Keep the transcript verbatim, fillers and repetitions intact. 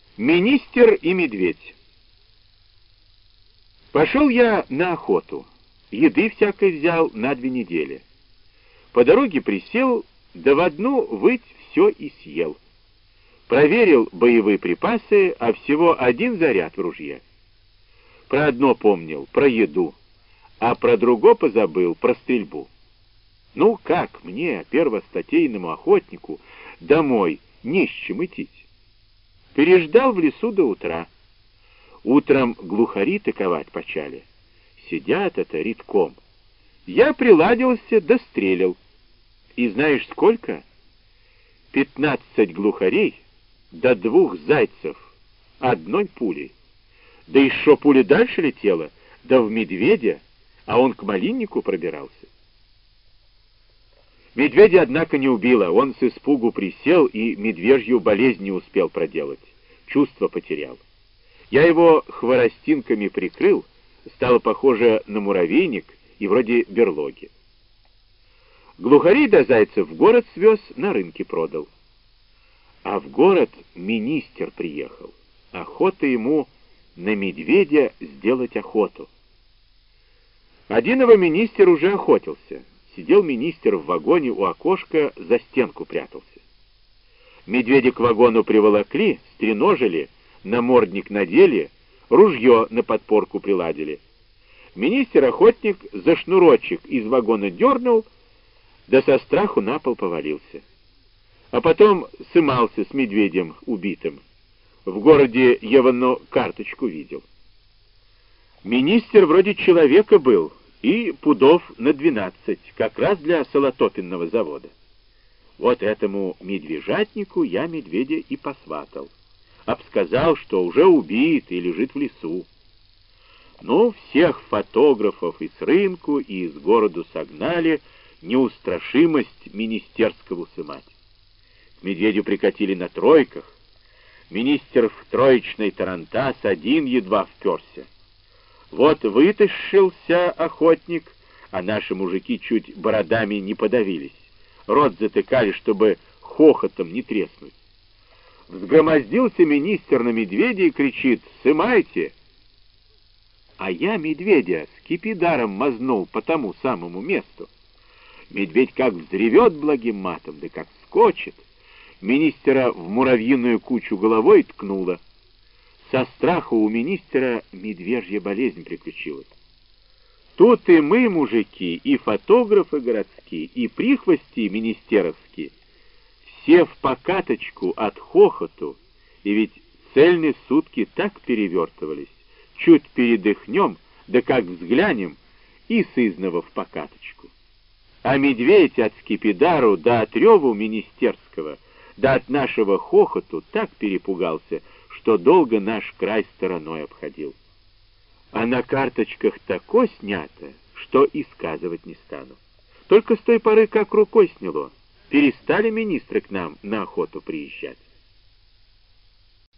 Министр и медведь. Пошел я на охоту. Еды всякой взял на две недели. По дороге присел, да в одну выть все и съел. Проверил боевые припасы, а всего один заряд в ружье. Про одно помнил, про еду, а про другое позабыл, про стрельбу. Ну, как мне, первостатейному охотнику, домой не с чем идти? Переждал в лесу до утра. Утром глухари таковать почали. Сидят это редком. Я приладился, дострелил. И знаешь сколько? Пятнадцать глухарей до двух зайцев одной пулей. Да еще пуля дальше летела, да в медведя, а он к малиннику пробирался. Медведя, однако, не убило. Он с испугу присел и медвежью болезнь не успел проделать. Чувство потерял. Я его хворостинками прикрыл, стало похоже на муравейник и вроде берлоги. Глухарей до зайцев в город свез, на рынке продал. А в город министр приехал. Охота ему на медведя сделать охоту. Один его министр уже охотился. Сидел министр в вагоне у окошка, за стенку прятался. Медведя к вагону приволокли, стреножили, намордник надели, ружье на подпорку приладили. Министр-охотник за шнурочек из вагона дернул, да со страху на пол повалился. А потом сымался с медведем убитым. В городе Евану карточку видел. Министр вроде человека был, и пудов на двенадцать, как раз для солотопинного завода. Вот этому медвежатнику я медведя и посватал. Обсказал, что уже убит и лежит в лесу. Ну, всех фотографов и с рынку, и из города согнали неустрашимость министерского сымать. К медведю прикатили на тройках. Министр в троечный тарантас один едва вперся. Вот вытащился охотник, а наши мужики чуть бородами не подавились. Рот затыкали, чтобы хохотом не треснуть. Взгромоздился министр на медведя и кричит: «Сымайте!» А я медведя скипидаром мазнул по тому самому месту. Медведь как взревет благим матом, да как скочит. Министра в муравьиную кучу головой ткнула. Со страху у министра медвежья болезнь приключилась. Тут и мы, мужики, и фотографы городские, и прихвости министеровские, все в покаточку от хохоту, и ведь цельные сутки так перевертывались, чуть передохнем, да как взглянем, и сызнова в покаточку. А медведь от скипидару да от реву министерского, да от нашего хохоту так перепугался, что долго наш край стороной обходил. А на карточках тако снято, что и сказывать не стану. Только с той поры, как рукой сняло, перестали министры к нам на охоту приезжать.